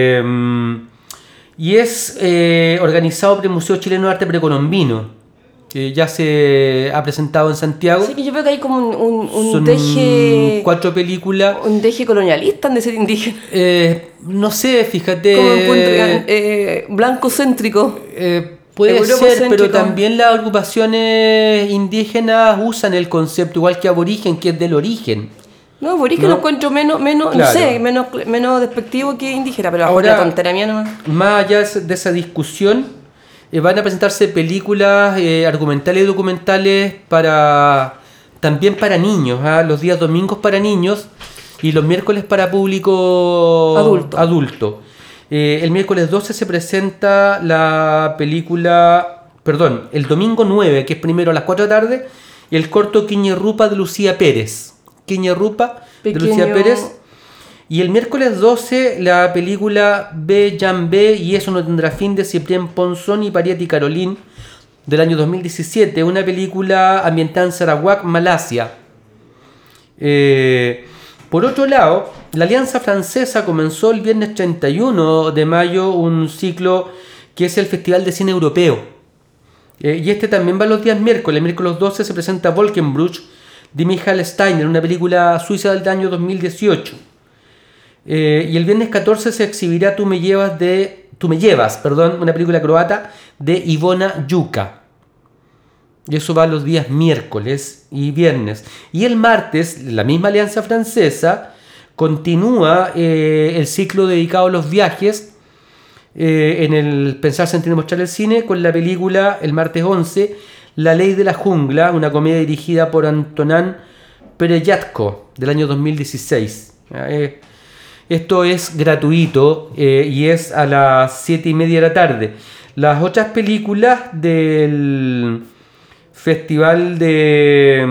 Y es organizado por el Museo Chileno de Arte Precolombino, que ya se ha presentado en Santiago. Sí, que yo veo que hay como un deje... 4 películas. Un deje colonialista en decir indígena. No sé, fíjate. Como un punto blanco-céntrico. Puede ser, pero también las agrupaciones indígenas usan el concepto, igual que aborigen, que es del origen. No, aborigen lo encuentro menos claro. No sé, menos despectivo que indígena, pero ahora la tontera mía nomás. Más allá de esa discusión, van a presentarse películas argumentales y documentales también para niños, los días domingos para niños y los miércoles para público adulto. El miércoles 12 se presenta la película, el domingo 9, que es primero a las 4 de la tarde, y el corto Quiñerrupa de Lucía Pérez. Quiñerrupa de Lucía Pérez. Y el miércoles 12 la película B. Jan B. y eso no tendrá fin de Ciprián Ponzón y Pariati Carolín, del año 2017, una película ambientada en Sarawak, Malasia. Por otro lado, la Alianza Francesa comenzó el viernes 31 de mayo un ciclo que es el Festival de Cine Europeo. Y este también va los días miércoles. El miércoles 12 se presenta Wolkenbruch de Michael Steiner, una película suiza del año 2018. Y el viernes 14 se exhibirá Tú me llevas, una película croata de Ivona Juka. Y eso va los días miércoles y viernes. Y el martes, la misma Alianza Francesa continúa el ciclo dedicado a los viajes en el Pensar, Sentir y Mostrar el Cine con la película, el martes 11, La Ley de la Jungla, una comedia dirigida por Antonin Pereyatko del año 2016. Esto es gratuito y es a las 7:30 de la tarde. Las otras películas del Festival de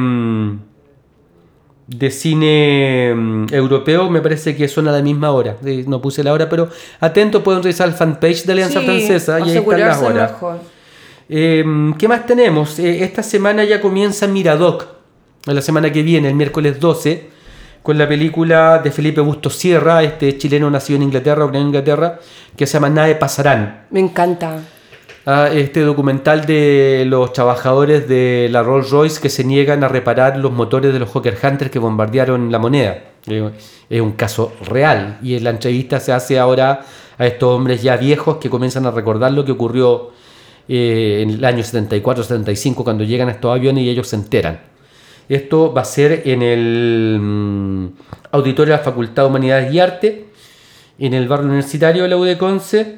Cine Europeo me parece que son a la misma hora. No puse la hora, pero atento, pueden revisar el fanpage de Alianza Francesa y ahí están las horas. ¿Qué más tenemos? Esta semana ya comienza Miradoc, la semana que viene, el miércoles 12, con la película de Felipe Busto Sierra, este chileno nacido en Inglaterra, que se llama Nave Pasarán. Me encanta. Este documental de los trabajadores de la Rolls Royce que se niegan a reparar los motores de los Hawker Hunter que bombardearon La Moneda. Es un caso real y en la entrevista se hace ahora a estos hombres ya viejos que comienzan a recordar lo que ocurrió en el año 74-75 cuando llegan a estos aviones y ellos se enteran. Esto va a ser en el auditorio de la Facultad de Humanidades y Arte, en el barrio universitario de la U de Conce,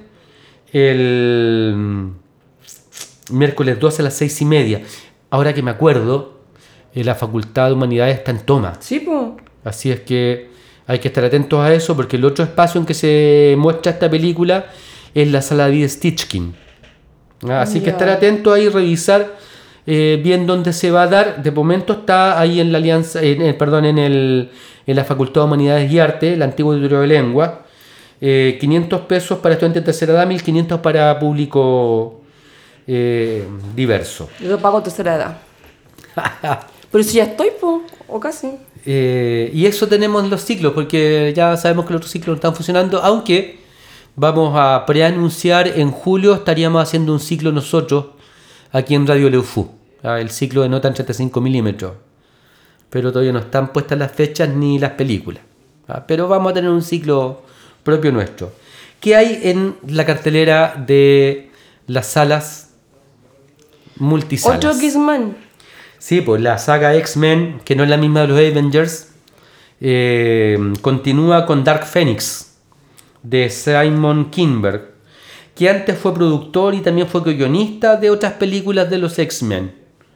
el miércoles 12 a las 6:30. Ahora que me acuerdo, la Facultad de Humanidades está en toma. Sí, pues. Así es que hay que estar atentos a eso, porque el otro espacio en que se muestra esta película es la sala de Stitchkin. Así que estar atentos ahí, revisar bien dónde se va a dar. De momento está ahí en la alianza, en la Facultad de Humanidades y Arte, el antiguo auditorio de lengua. 500 pesos para estudiantes de tercera edad, 1.500 para público diverso. Yo pago tercera edad. Pero si ya estoy, pues, o casi. Y eso tenemos en los ciclos, porque ya sabemos que los otros ciclos no están funcionando, aunque vamos a preanunciar en julio, estaríamos haciendo un ciclo nosotros aquí en Radio Leufú, el ciclo de nota en 35 milímetros. Pero todavía no están puestas las fechas ni las películas. Pero vamos a tener un ciclo propio nuestro. ¿Qué hay en la cartelera de las salas multisalas? Otro X-Men. Sí, pues la saga X-Men, que no es la misma de los Avengers, continúa con Dark Phoenix de Simon Kinberg, que antes fue productor y también fue guionista de otras películas de los X-Men.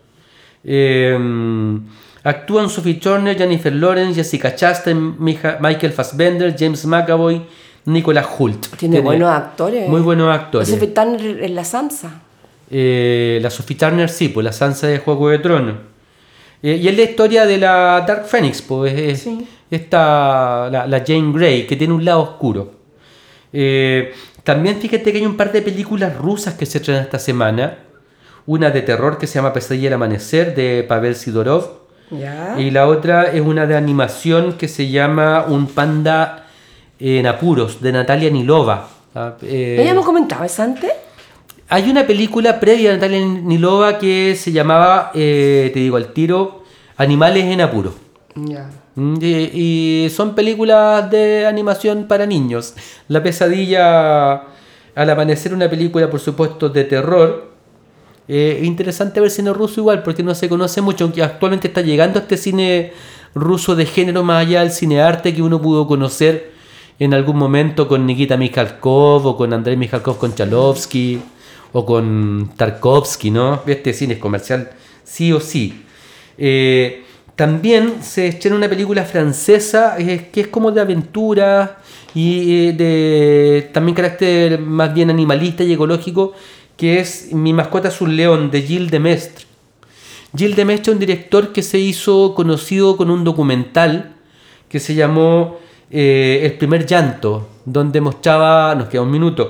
Actúan Sophie Turner, Jennifer Lawrence, Jessica Chastain, Michael Fassbender, James McAvoy, Nicolas Hoult. Tiene buenos actores. Muy buenos actores. Sophie Turner en la Sansa. La Sophie Turner, sí, pues la Sansa de Juego de Tronos. Y es la historia de la Dark Phoenix, pues Sí. la Jane Grey, que tiene un lado oscuro. También fíjate que hay un par de películas rusas que se estrenan esta semana. Una de terror que se llama Pesadilla al Amanecer, de Pavel Sidorov. Ya. Y la otra es una de animación que se llama Un panda en apuros, de Natalia Nilova. ¿Ella me comentaba eso antes? Hay una película previa de Natalia Nilova que se llamaba, te digo al tiro, Animales en apuros. Ya. Y son películas de animación para niños. La Pesadilla al Amanecer, una película por supuesto de terror. Interesante ver cine ruso igual, porque no se conoce mucho, aunque actualmente está llegando este cine ruso de género más allá del cinearte que uno pudo conocer en algún momento con Nikita Mikhalkov o con Andrei Mikhalkov con Chalovsky o con Tarkovsky, ¿no? Este cine es comercial sí o sí. También se estrena una película francesa que es como de aventura y de también carácter más bien animalista y ecológico, que es Mi mascota es un león, de Gilles Demestre. Gilles Demestre es un director que se hizo conocido con un documental que se llamó El primer llanto, donde mostraba, nos queda un minuto,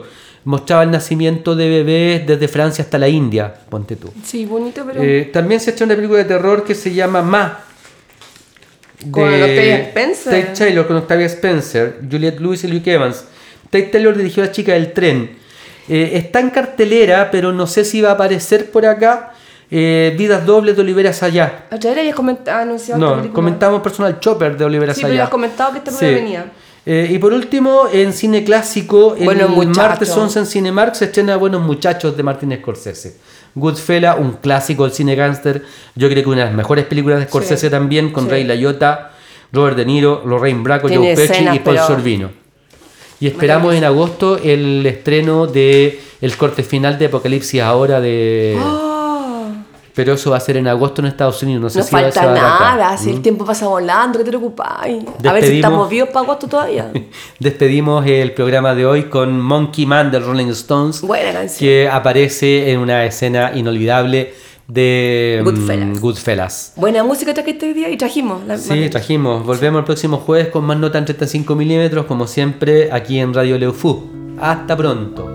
mostraba el nacimiento de bebés desde Francia hasta la India, ponte tú. Sí, bonito, pero... También se echa una película de terror que se llama Ma. Con Octavia Spencer. Tate Taylor con Octavia Spencer, Juliette Lewis y Luke Evans. Tate Taylor dirigió a La chica del tren. Está en cartelera, pero no sé si va a aparecer por acá. Vidas dobles de Olivera Sayá. Ayer habías anunciado esta No, película. comentamos Personal Chopper de Olivera Sí, Sayá. pero has comentado que esta Sí. película venía. Y por último, en cine clásico, el Buenos Muchachos. martes 11 en Cinemark se estrena Buenos Muchachos de Martin Scorsese. Goodfellas, un clásico del cine gángster. Yo creo que una de las mejores películas de Scorsese también, con Sí. Ray Liotta, Robert De Niro, Lorraine Bracco, Tiene Joe Pesci escenas, y Paul pero- Sorvino. Y esperamos en agosto el estreno de el corte final de Apocalipsis Ahora de... Pero eso va a ser en agosto en Estados Unidos. No sé No si va falta a dar acá. nada, si el tiempo pasa volando, ¿qué te preocupáis? A ver si Despedimos- estamos vivos para agosto todavía. Despedimos el programa de hoy con Monkey Man de Rolling Stones, Buena canción. que aparece en una escena inolvidable de Goodfellas. Goodfellas. Buena música trajiste hoy día y trajimos. Sí, trajimos. Volvemos el próximo jueves con más nota en 35 milímetros, como siempre, aquí en Radio Leufú. Hasta pronto.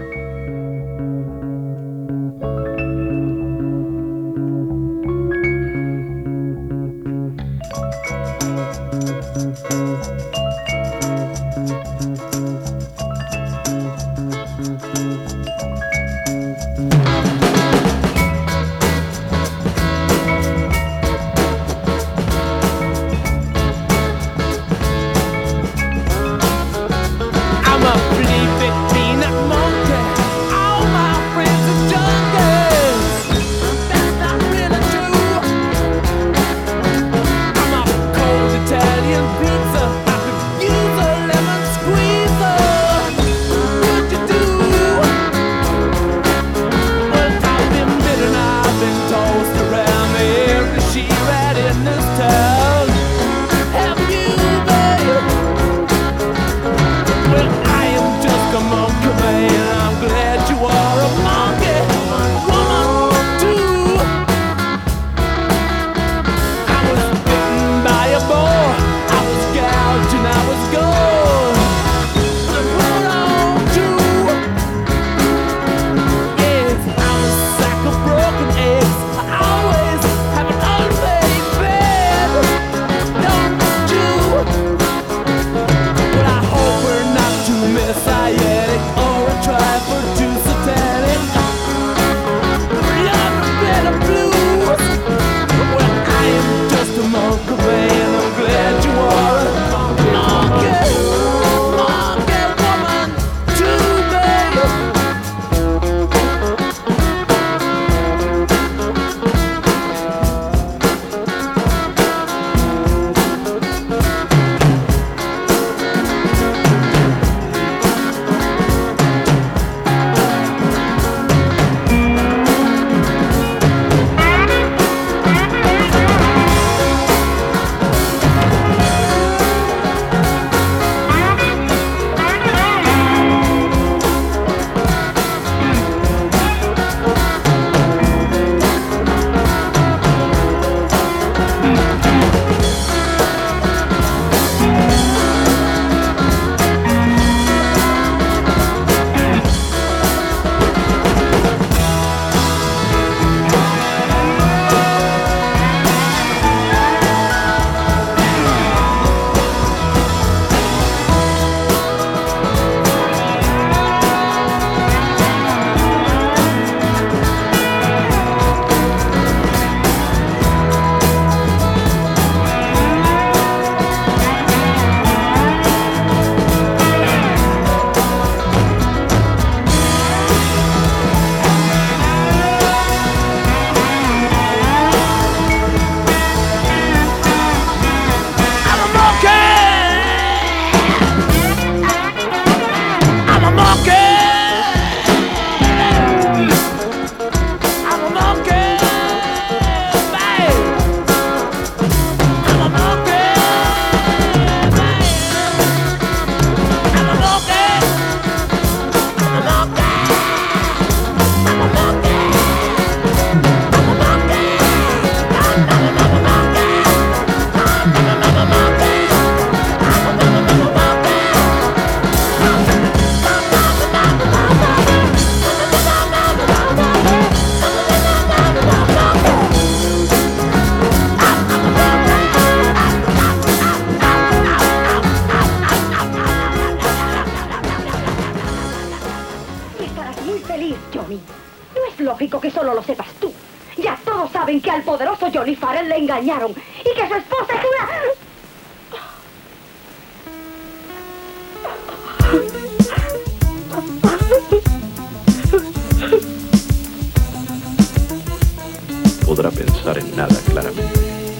I'm a flippy peanut monkey. All my friends are junkies. That's not really true. I'm a cold Italian pizza. I could use a lemon squeezer. What you do? Well, I've been bitten, I've been tossed around every she-rat in this town. Have you, babe? Well, I am just a monkey man. I'm glad you are a monkey woman too. I was bitten by a boar. I was gouged and I was gone. I hold on to. Yes, I'm a sack of broken eggs. I always todos saben que al poderoso Johnny Farrell le engañaron y que su esposa es una... Podrá pensar en nada claramente.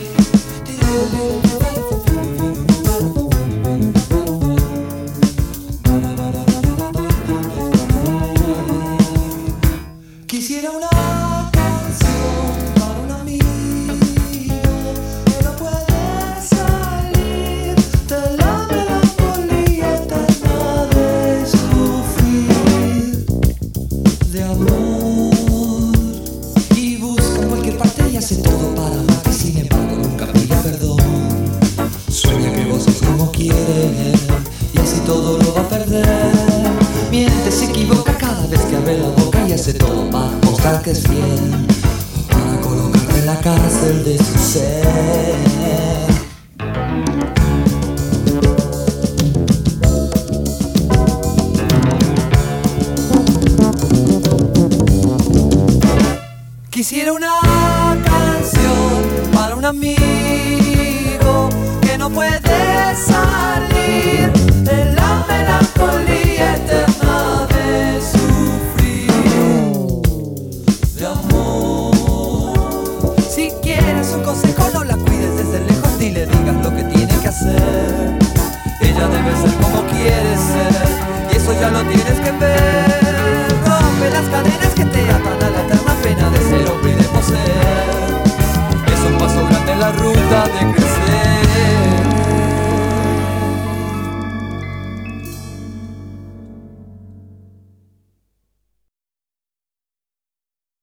Quisiera una canción para un amigo que no puede salir de la melancolía eterna de sufrir de amor y busca en cualquier parte y hace todo para amar y sin embargo nunca pide perdón. Sueña que vos sos como quiere y así todo lo va a perder. Miente, se equivoca cada vez que abre la boca y hace todo para mostrar que es fiel, para colocarte en la cárcel de su ser. Quisiera una canción para un amigo que no puede salir de la melancolía eterna de sufrir de amor. Si quieres un consejo, no la cuides desde lejos ni le digas lo que tiene que hacer. Ella debe ser como quiere ser y eso ya lo tienes que ver. Rompe las cadenas que te